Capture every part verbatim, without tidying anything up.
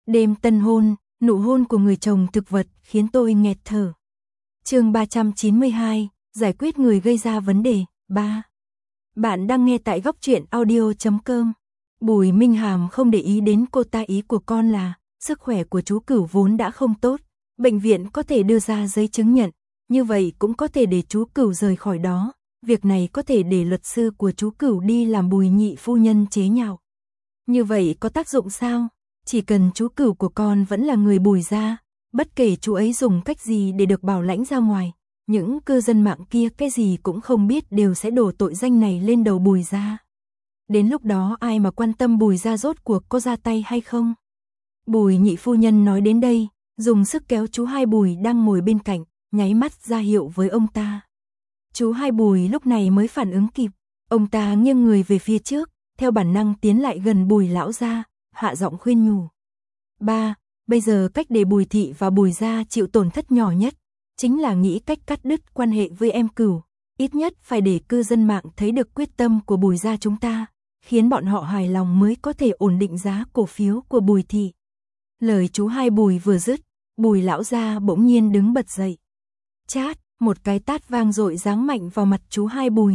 Đêm tân hôn, nụ hôn của người chồng thực vật khiến tôi nghẹt thở. Chương ba trăm chín mươi hai, giải quyết người gây ra vấn đề, ba. Bạn đang nghe tại góc truyện audio chấm com. Bùi Minh Hàm không để ý đến cô ta, ý của con là, sức khỏe của chú Cửu vốn đã không tốt, bệnh viện có thể đưa ra giấy chứng nhận, như vậy cũng có thể để chú Cửu rời khỏi đó, việc này có thể để luật sư của chú Cửu đi làm Bùi nhị phu nhân chế nhạo. Như vậy có tác dụng sao? Chỉ cần chú Cửu của con vẫn là người Bùi gia, bất kể chú ấy dùng cách gì để được bảo lãnh ra ngoài, những cư dân mạng kia cái gì cũng không biết đều sẽ đổ tội danh này lên đầu Bùi gia. Đến lúc đó ai mà quan tâm Bùi gia rốt cuộc có ra tay hay không? Bùi nhị phu nhân nói đến đây, dùng sức kéo chú Hai Bùi đang ngồi bên cạnh, nháy mắt ra hiệu với ông ta. Chú Hai Bùi lúc này mới phản ứng kịp, ông ta nghiêng người về phía trước, theo bản năng tiến lại gần Bùi lão gia, hạ giọng khuyên nhủ. Ba, bây giờ cách để Bùi thị và Bùi gia chịu tổn thất nhỏ nhất, chính là nghĩ cách cắt đứt quan hệ với em Cửu, ít nhất phải để cư dân mạng thấy được quyết tâm của Bùi gia chúng ta, khiến bọn họ hài lòng mới có thể ổn định giá cổ phiếu của Bùi thị. Lời chú Hai Bùi vừa dứt, Bùi lão gia bỗng nhiên đứng bật dậy. Chát, một cái tát vang dội giáng mạnh vào mặt chú Hai Bùi.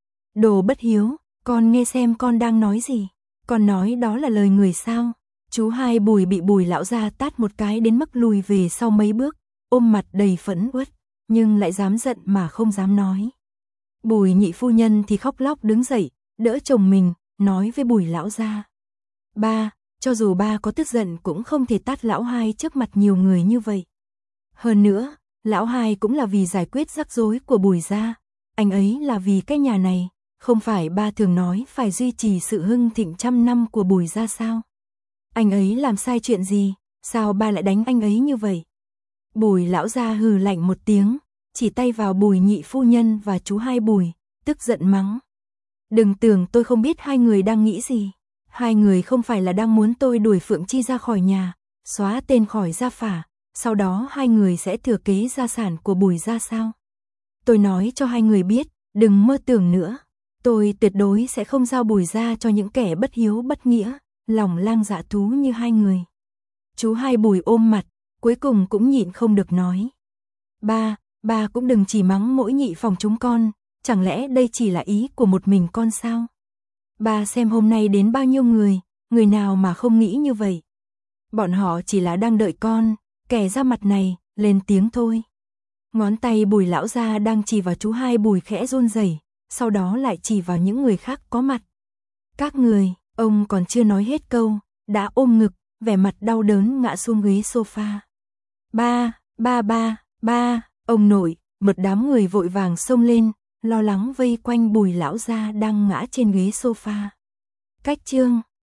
Đồ bất hiếu, con nghe xem con đang nói gì, con nói đó là lời người sao? Chú Hai Bùi bị Bùi lão gia tát một cái đến mức lùi về sau mấy bước, ôm mặt đầy phẫn uất, nhưng lại dám giận mà không dám nói. Bùi nhị phu nhân thì khóc lóc đứng dậy, đỡ chồng mình, nói với Bùi lão gia. Ba, cho dù ba có tức giận cũng không thể tát lão Hai trước mặt nhiều người như vậy. Hơn nữa, lão Hai cũng là vì giải quyết rắc rối của Bùi gia, anh ấy là vì cái nhà này, không phải ba thường nói phải duy trì sự hưng thịnh trăm năm của Bùi gia sao? Anh ấy làm sai chuyện gì, sao ba lại đánh anh ấy như vậy? Bùi lão gia hừ lạnh một tiếng, chỉ tay vào Bùi nhị phu nhân và chú Hai Bùi, tức giận mắng. Đừng tưởng tôi không biết hai người đang nghĩ gì. Hai người không phải là đang muốn tôi đuổi Phượng Chi ra khỏi nhà, xóa tên khỏi gia phả, sau đó hai người sẽ thừa kế gia sản của Bùi gia sao? Tôi nói cho hai người biết, đừng mơ tưởng nữa. Tôi tuyệt đối sẽ không giao Bùi gia cho những kẻ bất hiếu bất nghĩa, lòng lang dạ thú như hai người. Chú Hai Bùi ôm mặt, cuối cùng cũng nhịn không được nói. Ba, ba cũng đừng chỉ mắng mỗi nhị phòng chúng con, chẳng lẽ đây chỉ là ý của một mình con sao? Ba xem hôm nay đến bao nhiêu người, người nào mà không nghĩ như vậy. Bọn họ chỉ là đang đợi con, kẻ ra mặt này, lên tiếng thôi. Ngón tay Bùi lão gia đang chỉ vào chú Hai Bùi khẽ run rẩy, sau đó lại chỉ vào những người khác có mặt. Các người, ông còn chưa nói hết câu, đã ôm ngực, vẻ mặt đau đớn ngã xuống ghế sofa. Ba, ba ba, ba, ông nội, một đám người vội vàng xông lên, lo lắng vây quanh Bùi lão gia đang ngã trên ghế sofa. Cách chương